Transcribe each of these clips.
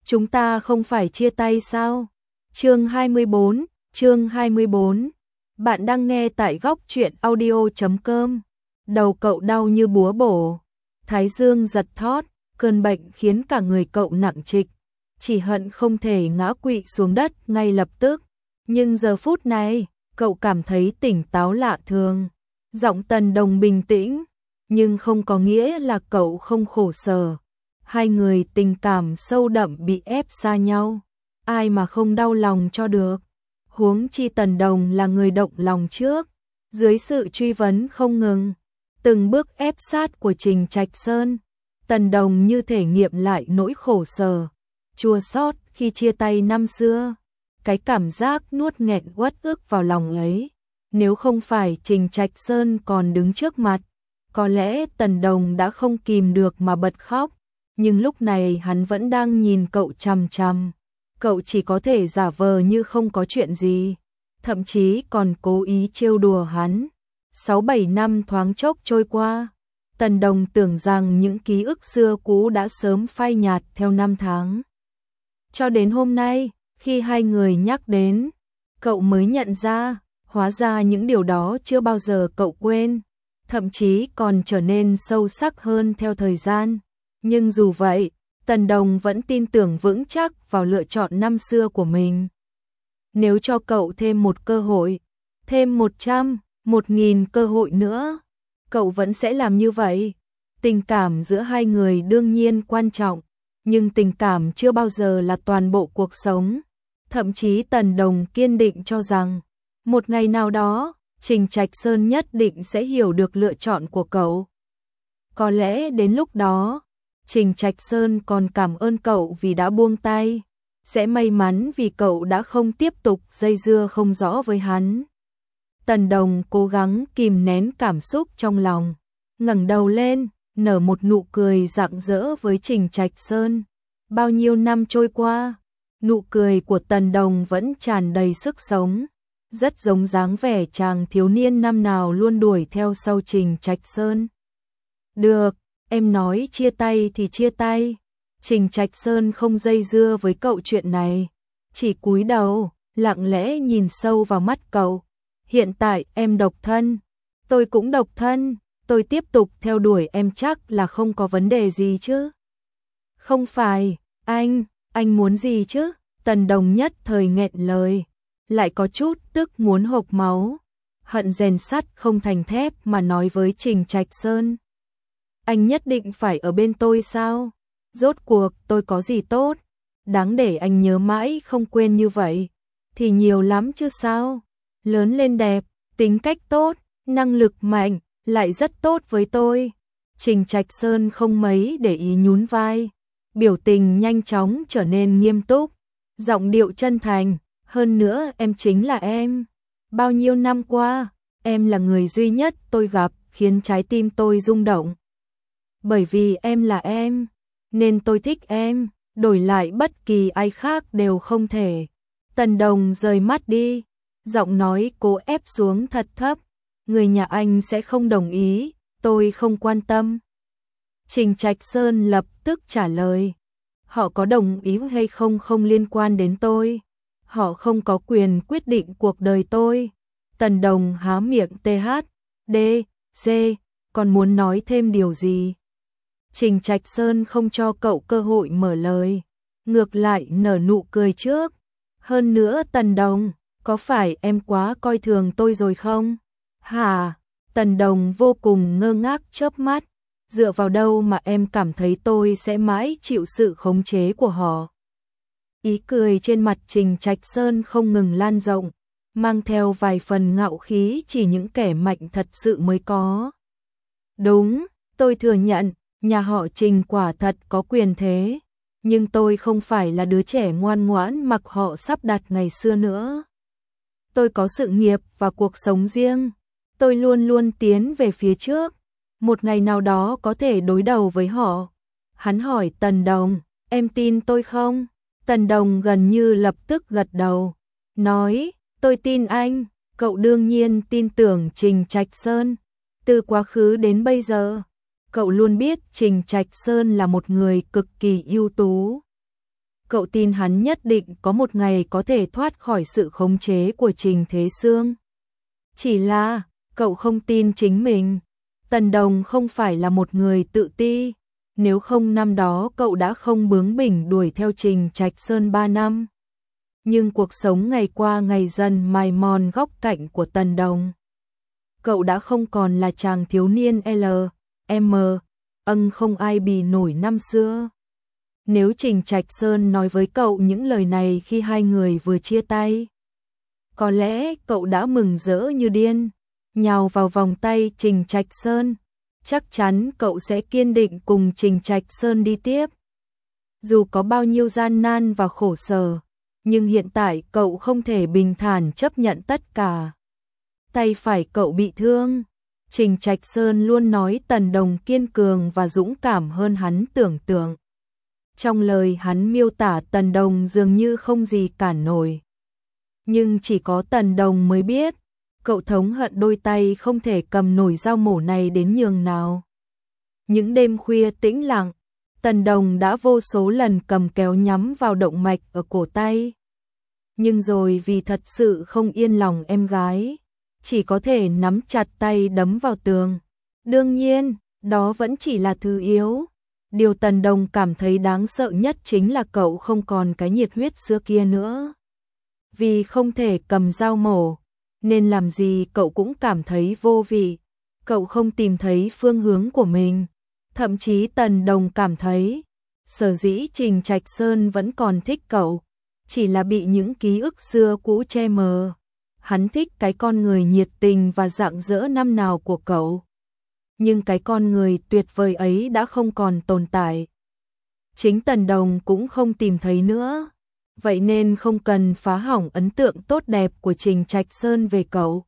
chúng ta không phải chia tay sao? Chương 24. Bạn đang nghe tại góc truyện audio.com. Đầu cậu đau như búa bổ, thái dương giật thót, cơn bệnh khiến cả người cậu nặng trịch, chỉ hận không thể ngã quỵ xuống đất ngay lập tức. Nhưng giờ phút này, cậu cảm thấy tỉnh táo lạ thường. Giọng Tần Đồng bình tĩnh, nhưng không có nghĩa là cậu không khổ sở. Hai người tình cảm sâu đậm bị ép xa nhau, ai mà không đau lòng cho được. Huống chi Tần Đồng là người động lòng trước, dưới sự truy vấn không ngừng, từng bước ép sát của Trình Trạch Sơn, Tần Đồng như thể nghiệm lại nỗi khổ sở, chua xót khi chia tay năm xưa. Cái cảm giác nuốt nghẹn uất ức vào lòng ấy, nếu không phải Trình Trạch Sơn còn đứng trước mặt, có lẽ Tần Đồng đã không kìm được mà bật khóc. Nhưng lúc này hắn vẫn đang nhìn cậu chằm chằm, cậu chỉ có thể giả vờ như không có chuyện gì, thậm chí còn cố ý trêu đùa hắn. 6-7 năm thoáng chốc trôi qua, Tần Đồng tưởng rằng những ký ức xưa cũ đã sớm phai nhạt theo năm tháng. Cho đến hôm nay, khi hai người nhắc đến, cậu mới nhận ra, hóa ra những điều đó chưa bao giờ cậu quên, thậm chí còn trở nên sâu sắc hơn theo thời gian. Nhưng dù vậy, Tần Đồng vẫn tin tưởng vững chắc vào lựa chọn năm xưa của mình. Nếu cho cậu thêm một cơ hội, thêm 100, 1000 cơ hội nữa, cậu vẫn sẽ làm như vậy. Tình cảm giữa hai người đương nhiên quan trọng, nhưng tình cảm chưa bao giờ là toàn bộ cuộc sống. Thậm chí Tần Đồng kiên định cho rằng, một ngày nào đó, Trình Trạch Sơn nhất định sẽ hiểu được lựa chọn của cậu. Có lẽ đến lúc đó, Trình Trạch Sơn còn cảm ơn cậu vì đã buông tay, sẽ may mắn vì cậu đã không tiếp tục dây dưa không rõ với hắn. Tần Đồng cố gắng kìm nén cảm xúc trong lòng, ngẩng đầu lên, nở một nụ cười rạng rỡ với Trình Trạch Sơn. Bao nhiêu năm trôi qua, nụ cười của Tần Đồng vẫn tràn đầy sức sống, rất giống dáng vẻ chàng thiếu niên năm nào luôn đuổi theo sau Trình Trạch Sơn. Được, em nói chia tay thì chia tay. Trình Trạch Sơn không dây dưa với cậu chuyện này, chỉ cúi đầu, lặng lẽ nhìn sâu vào mắt cậu. Hiện tại em độc thân, tôi cũng độc thân, tôi tiếp tục theo đuổi em chắc là không có vấn đề gì chứ? Không phải, anh muốn gì chứ? Tần Đồng nhất thời nghẹn lời, lại có chút tức muốn hộc máu, hận rèn sắt không thành thép mà nói với Trình Trạch Sơn. Anh nhất định phải ở bên tôi sao? Rốt cuộc tôi có gì tốt, đáng để anh nhớ mãi không quên như vậy? Thì nhiều lắm chứ sao? Lớn lên đẹp, tính cách tốt, năng lực mạnh, lại rất tốt với tôi. Trình Trạch Sơn không mấy để ý nhún vai, biểu tình nhanh chóng trở nên nghiêm túc, giọng điệu chân thành, hơn nữa em chính là em. Bao nhiêu năm qua, em là người duy nhất tôi gặp khiến trái tim tôi rung động. Bởi vì em là em, nên tôi thích em, đổi lại bất kỳ ai khác đều không thể. Tần Đồng rời mắt đi, giọng nói cố ép xuống thật thấp, người nhà anh sẽ không đồng ý, tôi không quan tâm. Trình Trạch Sơn lập tức trả lời, họ có đồng ý hay không không liên quan đến tôi, họ không có quyền quyết định cuộc đời tôi. Tần Đồng há miệng THDC, còn muốn nói thêm điều gì? Trình Trạch Sơn không cho cậu cơ hội mở lời, ngược lại nở nụ cười trước. Hơn nữa Tần Đồng, có phải em quá coi thường tôi rồi không? Hả? Tần Đồng vô cùng ngơ ngác chớp mắt, dựa vào đâu mà em cảm thấy tôi sẽ mãi chịu sự khống chế của họ? Ý cười trên mặt Trình Trạch Sơn không ngừng lan rộng, mang theo vài phần ngạo khí chỉ những kẻ mạnh thật sự mới có. Đúng, tôi thừa nhận, nhà họ Trình quả thật có quyền thế, nhưng tôi không phải là đứa trẻ ngoan ngoãn mặc họ sắp đặt ngày xưa nữa. Tôi có sự nghiệp và cuộc sống riêng, tôi luôn luôn tiến về phía trước, một ngày nào đó có thể đối đầu với họ. Hắn hỏi Tần Đồng, em tin tôi không? Tần Đồng gần như lập tức gật đầu, nói, tôi tin anh. Cậu đương nhiên tin tưởng Trình Trạch Sơn, từ quá khứ đến bây giờ, cậu luôn biết Trình Trạch Sơn là một người cực kỳ ưu tú. Cậu tin hắn nhất định có một ngày có thể thoát khỏi sự khống chế của Trình Thế Sương. Chỉ là, cậu không tin chính mình. Tần Đồng không phải là một người tự ti, nếu không năm đó cậu đã không bướng bỉnh đuổi theo Trình Trạch Sơn 3 năm. Nhưng cuộc sống ngày qua ngày dần mài mòn góc cạnh của Tần Đồng. Cậu đã không còn là chàng thiếu niên L.M. Không ai bì nổi năm xưa. Nếu Trình Trạch Sơn nói với cậu những lời này khi hai người vừa chia tay, có lẽ cậu đã mừng rỡ như điên, nhào vào vòng tay Trình Trạch Sơn. Chắc chắn cậu sẽ kiên định cùng Trình Trạch Sơn đi tiếp. Dù có bao nhiêu gian nan và khổ sở, nhưng hiện tại cậu không thể bình thản chấp nhận tất cả. Tay phải cậu bị thương. Trình Trạch Sơn luôn nói Tần Đồng kiên cường và dũng cảm hơn hắn tưởng tượng. Trong lời hắn miêu tả Tần Đồng dường như không gì cản nổi. Nhưng chỉ có Tần Đồng mới biết, cậu thống hận đôi tay không thể cầm nổi dao mổ này đến nhường nào. Những đêm khuya tĩnh lặng, Tần Đồng đã vô số lần cầm kéo nhắm vào động mạch ở cổ tay. Nhưng rồi vì thật sự không yên lòng em gái, chỉ có thể nắm chặt tay đấm vào tường. Đương nhiên, đó vẫn chỉ là thứ yếu. Điều Tần Đồng cảm thấy đáng sợ nhất chính là cậu không còn cái nhiệt huyết xưa kia nữa. Vì không thể cầm dao mổ, nên làm gì cậu cũng cảm thấy vô vị. Cậu không tìm thấy phương hướng của mình. Thậm chí Tần Đồng cảm thấy, sở dĩ Trình Trạch Sơn vẫn còn thích cậu, chỉ là bị những ký ức xưa cũ che mờ. Hắn thích cái con người nhiệt tình và rạng rỡ năm nào của cậu. Nhưng cái con người tuyệt vời ấy đã không còn tồn tại. Chính Tần Đồng cũng không tìm thấy nữa. Vậy nên không cần phá hỏng ấn tượng tốt đẹp của Trình Trạch Sơn về cậu.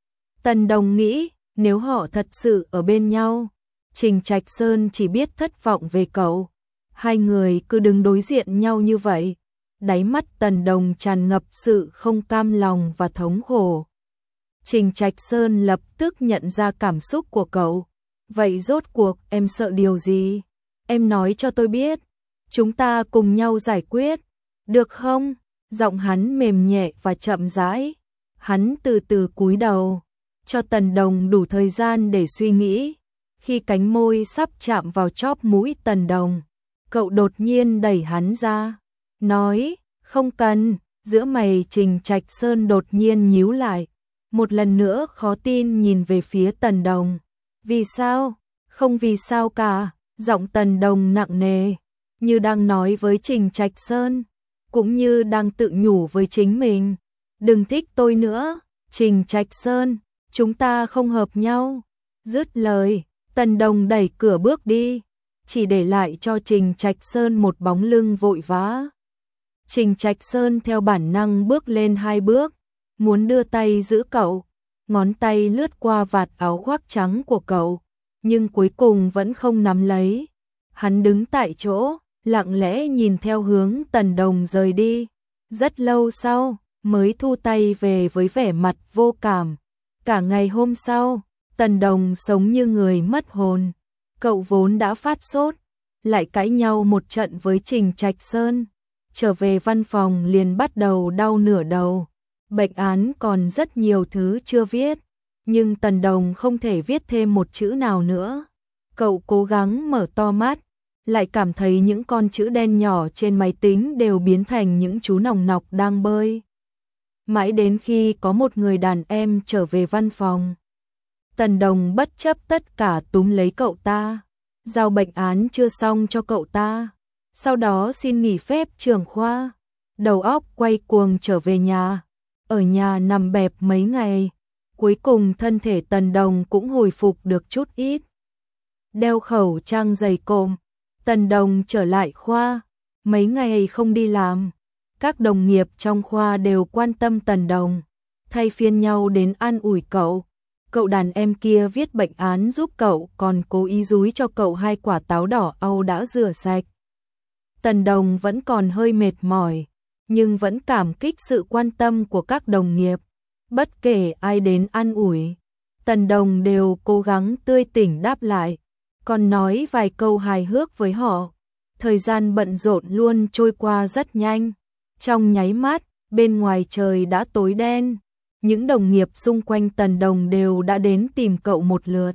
Tần Đồng nghĩ, nếu họ thật sự ở bên nhau, Trình Trạch Sơn chỉ biết thất vọng về cậu. Hai người cứ đứng đối diện nhau như vậy. Đáy mắt Tần Đồng tràn ngập sự không cam lòng và thống khổ. Trình Trạch Sơn lập tức nhận ra cảm xúc của cậu. Vậy rốt cuộc em sợ điều gì? Em nói cho tôi biết. Chúng ta cùng nhau giải quyết. Được không? Giọng hắn mềm nhẹ và chậm rãi. Hắn từ từ cúi đầu, cho Tần Đồng đủ thời gian để suy nghĩ. Khi cánh môi sắp chạm vào chóp mũi Tần Đồng, cậu đột nhiên đẩy hắn ra, nói, không cần. Giữa mày Trình Trạch Sơn đột nhiên nhíu lại, một lần nữa khó tin nhìn về phía Tần Đồng. Vì sao? Không vì sao cả. Giọng Tần Đồng nặng nề, như đang nói với Trình Trạch Sơn, cũng như đang tự nhủ với chính mình. Đừng thích tôi nữa, Trình Trạch Sơn, chúng ta không hợp nhau. Dứt lời, Tần Đồng đẩy cửa bước đi, chỉ để lại cho Trình Trạch Sơn một bóng lưng vội vã. Trình Trạch Sơn theo bản năng bước lên 2 bước, muốn đưa tay giữ cậu, ngón tay lướt qua vạt áo khoác trắng của cậu, nhưng cuối cùng vẫn không nắm lấy. Hắn đứng tại chỗ, lặng lẽ nhìn theo hướng Tần Đồng rời đi. Rất lâu sau, mới thu tay về với vẻ mặt vô cảm. Cả ngày hôm sau, Tần Đồng sống như người mất hồn. Cậu vốn đã phát sốt, lại cãi nhau một trận với Trình Trạch Sơn. Trở về văn phòng liền bắt đầu đau nửa đầu. Bệnh án còn rất nhiều thứ chưa viết, nhưng Tần Đồng không thể viết thêm một chữ nào nữa. Cậu cố gắng mở to mắt, lại cảm thấy những con chữ đen nhỏ trên máy tính đều biến thành những chú nòng nọc đang bơi. Mãi đến khi có một người đàn em trở về văn phòng, Tần Đồng bất chấp tất cả túm lấy cậu ta, giao bệnh án chưa xong cho cậu ta, sau đó xin nghỉ phép trưởng khoa, đầu óc quay cuồng trở về nhà, ở nhà nằm bẹp mấy ngày, cuối cùng thân thể Tần Đồng cũng hồi phục được chút ít. Đeo khẩu trang dày cộm, Tần Đồng trở lại khoa, mấy ngày không đi làm, các đồng nghiệp trong khoa đều quan tâm Tần Đồng, thay phiên nhau đến an ủi cậu. Cậu đàn em kia viết bệnh án giúp cậu, còn cố ý dúi cho cậu 2 quả táo đỏ Âu đã rửa sạch. Tần Đồng vẫn còn hơi mệt mỏi, nhưng vẫn cảm kích sự quan tâm của các đồng nghiệp. Bất kể ai đến an ủi, Tần Đồng đều cố gắng tươi tỉnh đáp lại, còn nói vài câu hài hước với họ. Thời gian bận rộn luôn trôi qua rất nhanh. Trong nháy mắt, bên ngoài trời đã tối đen. Những đồng nghiệp xung quanh Tần Đồng đều đã đến tìm cậu một lượt.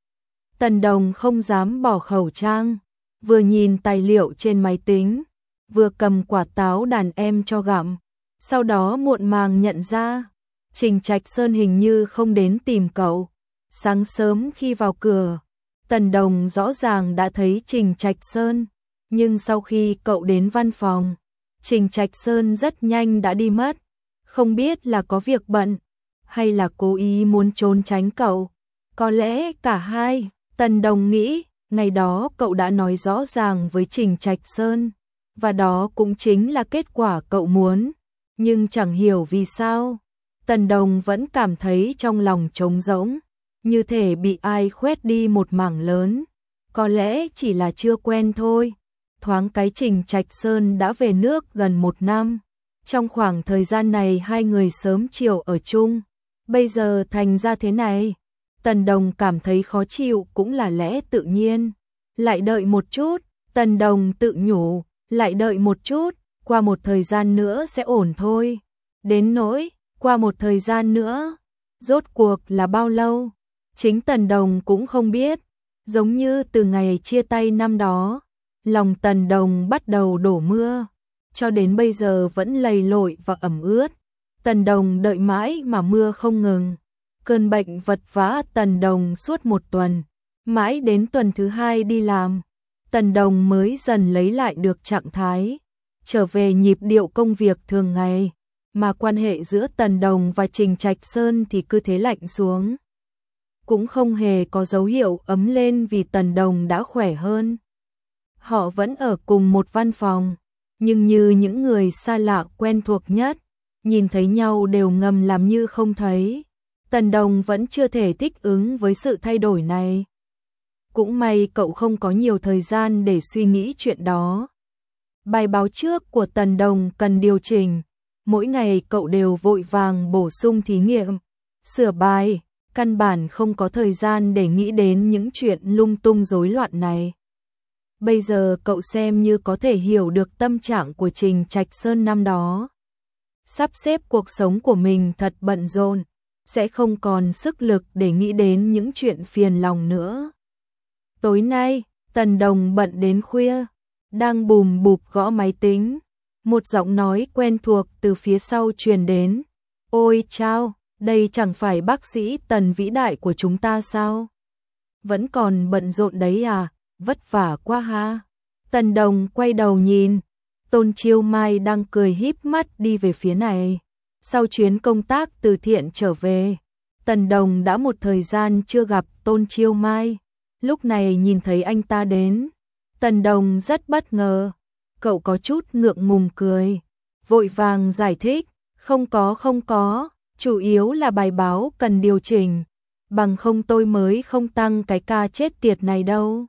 Tần Đồng không dám bỏ khẩu trang, vừa nhìn tài liệu trên máy tính, vừa cầm quả táo đàn em cho gặm. Sau đó muộn màng nhận ra, Trình Trạch Sơn hình như không đến tìm cậu. Sáng sớm khi vào cửa, Tần Đồng rõ ràng đã thấy Trình Trạch Sơn, nhưng sau khi cậu đến văn phòng, Trình Trạch Sơn rất nhanh đã đi mất. Không biết là có việc bận, hay là cố ý muốn trốn tránh cậu. Có lẽ cả hai. Tần Đồng nghĩ, ngày đó cậu đã nói rõ ràng với Trình Trạch Sơn, và đó cũng chính là kết quả cậu muốn. Nhưng chẳng hiểu vì sao, Tần Đồng vẫn cảm thấy trong lòng trống rỗng, như thể bị ai khoét đi một mảng lớn. Có lẽ chỉ là chưa quen thôi. Thoáng cái Trình Trạch Sơn đã về nước gần 1 năm. Trong khoảng thời gian này hai người sớm chiều ở chung. Bây giờ thành ra thế này, Tần Đồng cảm thấy khó chịu cũng là lẽ tự nhiên. Lại đợi một chút, Tần Đồng tự nhủ, lại đợi một chút, qua một thời gian nữa sẽ ổn thôi. Đến nỗi, qua một thời gian nữa, rốt cuộc là bao lâu? Chính Tần Đồng cũng không biết. Giống như từ ngày chia tay năm đó, lòng Tần Đồng bắt đầu đổ mưa, cho đến bây giờ vẫn lầy lội và ẩm ướt. Tần Đồng đợi mãi mà mưa không ngừng. Cơn bệnh vật vã Tần Đồng suốt 1 tuần, mãi đến tuần thứ 2 đi làm, Tần Đồng mới dần lấy lại được trạng thái, trở về nhịp điệu công việc thường ngày, mà quan hệ giữa Tần Đồng và Trình Trạch Sơn thì cứ thế lạnh xuống. Cũng không hề có dấu hiệu ấm lên vì Tần Đồng đã khỏe hơn. Họ vẫn ở cùng một văn phòng, nhưng như những người xa lạ quen thuộc nhất, nhìn thấy nhau đều ngầm làm như không thấy. Tần Đồng vẫn chưa thể thích ứng với sự thay đổi này. Cũng may cậu không có nhiều thời gian để suy nghĩ chuyện đó. Bài báo trước của Tần Đồng cần điều chỉnh. Mỗi ngày cậu đều vội vàng bổ sung thí nghiệm, sửa bài, căn bản không có thời gian để nghĩ đến những chuyện lung tung rối loạn này. Bây giờ cậu xem như có thể hiểu được tâm trạng của Trình Trạch Sơn năm đó. Sắp xếp cuộc sống của mình thật bận rộn, sẽ không còn sức lực để nghĩ đến những chuyện phiền lòng nữa. Tối nay, Tần Đồng bận đến khuya, đang bùm bụp gõ máy tính. Một giọng nói quen thuộc từ phía sau truyền đến. Ôi chao, đây chẳng phải bác sĩ Tần vĩ đại của chúng ta sao? Vẫn còn bận rộn đấy à, vất vả quá ha. Tần Đồng quay đầu nhìn, Tôn Chiêu Mai đang cười híp mắt đi về phía này. Sau chuyến công tác từ thiện trở về, Tần Đồng đã một thời gian chưa gặp Tôn Chiêu Mai. Lúc này nhìn thấy anh ta đến, Tần Đồng rất bất ngờ. Cậu có chút ngượng ngùng cười, vội vàng giải thích, không có, chủ yếu là bài báo cần điều chỉnh, bằng không tôi mới không tăng cái ca chết tiệt này đâu.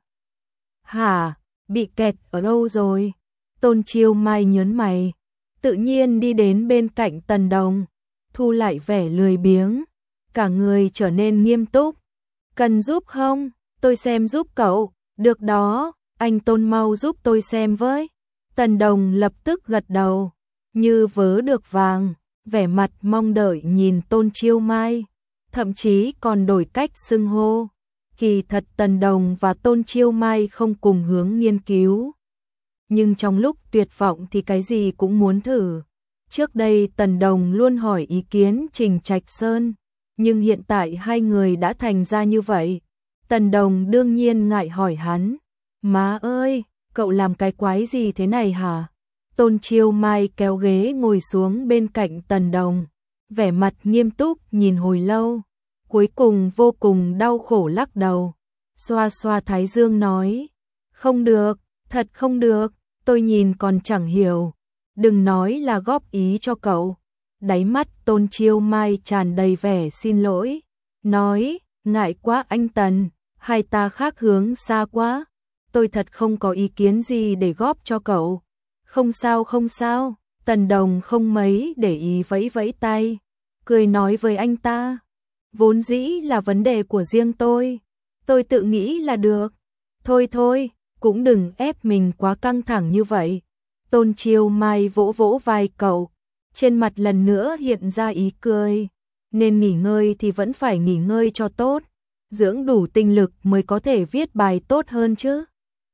Hả, bị kẹt ở đâu rồi? Tôn Chiêu Mai nhớn mày, tự nhiên đi đến bên cạnh Tần Đồng, thu lại vẻ lười biếng, cả người trở nên nghiêm túc. Cần giúp không? Tôi xem giúp cậu. Được đó, anh Tôn mau giúp tôi xem với. Tần Đồng lập tức gật đầu, như vớ được vàng, vẻ mặt mong đợi nhìn Tôn Chiêu Mai, thậm chí còn đổi cách xưng hô. Kỳ thật Tần Đồng và Tôn Chiêu Mai không cùng hướng nghiên cứu, nhưng trong lúc tuyệt vọng thì cái gì cũng muốn thử. Trước đây Tần Đồng luôn hỏi ý kiến Trình Trạch Sơn, nhưng hiện tại hai người đã thành ra như vậy. Tần Đồng đương nhiên ngại hỏi hắn, má ơi, cậu làm cái quái gì thế này hả? Tôn Chiêu Mai kéo ghế ngồi xuống bên cạnh Tần Đồng, vẻ mặt nghiêm túc nhìn hồi lâu, cuối cùng vô cùng đau khổ lắc đầu, xoa xoa thái dương nói, không được, thật không được, tôi nhìn còn chẳng hiểu, đừng nói là góp ý cho cậu. Đáy mắt Tôn Chiêu Mai tràn đầy vẻ xin lỗi, nói, ngại quá anh Tần, hai ta khác hướng xa quá, tôi thật không có ý kiến gì để góp cho cậu. Không sao, Tần Đồng không mấy để ý vẫy vẫy tay, cười nói với anh ta, vốn dĩ là vấn đề của riêng tôi tự nghĩ là được. Thôi, cũng đừng ép mình quá căng thẳng như vậy. Tôn Chiêu Mai vỗ vỗ vai cậu, trên mặt lần nữa hiện ra ý cười. Nên nghỉ ngơi thì vẫn phải nghỉ ngơi cho tốt, dưỡng đủ tinh lực mới có thể viết bài tốt hơn chứ.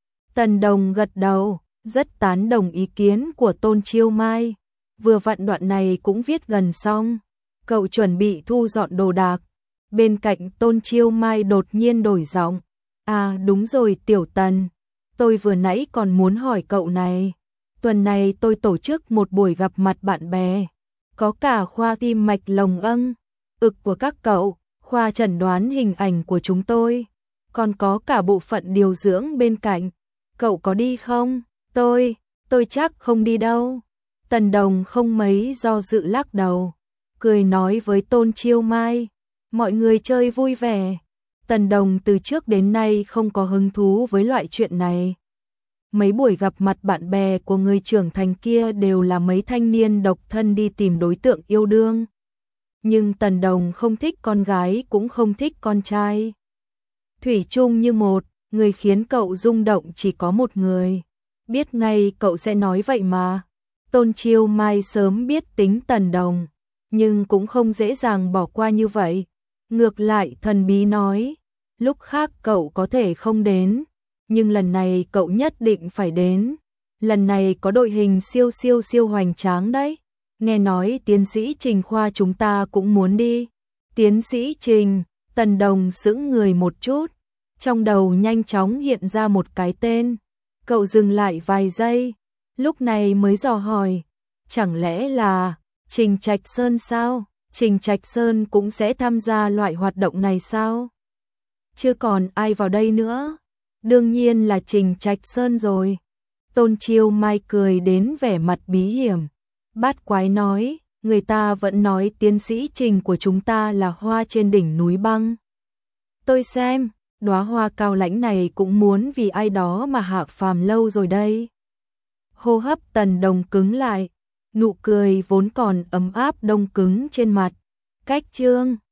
Tần Đồng gật đầu, rất tán đồng ý kiến của Tôn Chiêu Mai. Vừa vặn đoạn này cũng viết gần xong, cậu chuẩn bị thu dọn đồ đạc. Bên cạnh Tôn Chiêu Mai đột nhiên đổi giọng. À đúng rồi Tiểu Tần, tôi vừa nãy còn muốn hỏi cậu này. Tuần này tôi tổ chức một buổi gặp mặt bạn bè, có cả khoa tim mạch lồng âng, ực của các cậu, khoa chẩn đoán hình ảnh của chúng tôi, còn có cả bộ phận điều dưỡng bên cạnh. Cậu có đi không? Tôi chắc không đi đâu. Tần Đồng không mấy do dự lắc đầu, cười nói với Tôn Chiêu Mai, mọi người chơi vui vẻ. Tần Đồng từ trước đến nay không có hứng thú với loại chuyện này. Mấy buổi gặp mặt bạn bè của người trưởng thành kia đều là mấy thanh niên độc thân đi tìm đối tượng yêu đương. Nhưng Tần Đồng không thích con gái cũng không thích con trai. Thủy chung như một, người khiến cậu rung động chỉ có một người. Biết ngay cậu sẽ nói vậy mà. Tôn Chiêu Mai sớm biết tính Tần Đồng, nhưng cũng không dễ dàng bỏ qua như vậy. Ngược lại thần bí nói, lúc khác cậu có thể không đến, nhưng lần này cậu nhất định phải đến. Lần này có đội hình siêu hoành tráng đấy. Nghe nói tiến sĩ Trình khoa chúng ta cũng muốn đi. Tiến sĩ Trình, Tần Đồng sững người một chút, trong đầu nhanh chóng hiện ra một cái tên. Cậu dừng lại vài giây, lúc này mới dò hỏi, chẳng lẽ là Trình Trạch Sơn sao? Trình Trạch Sơn cũng sẽ tham gia loại hoạt động này sao? Chưa còn ai vào đây nữa. Đương nhiên là Trình Trạch Sơn rồi. Tôn Chiêu Mai cười đến vẻ mặt bí hiểm. Bát quái nói, người ta vẫn nói tiến sĩ Trình của chúng ta là hoa trên đỉnh núi băng. Tôi xem, đóa hoa cao lãnh này cũng muốn vì ai đó mà hạ phàm lâu rồi đây. Hô hấp Tần Đồng cứng lại, nụ cười vốn còn ấm áp đông cứng trên mặt. Cách chương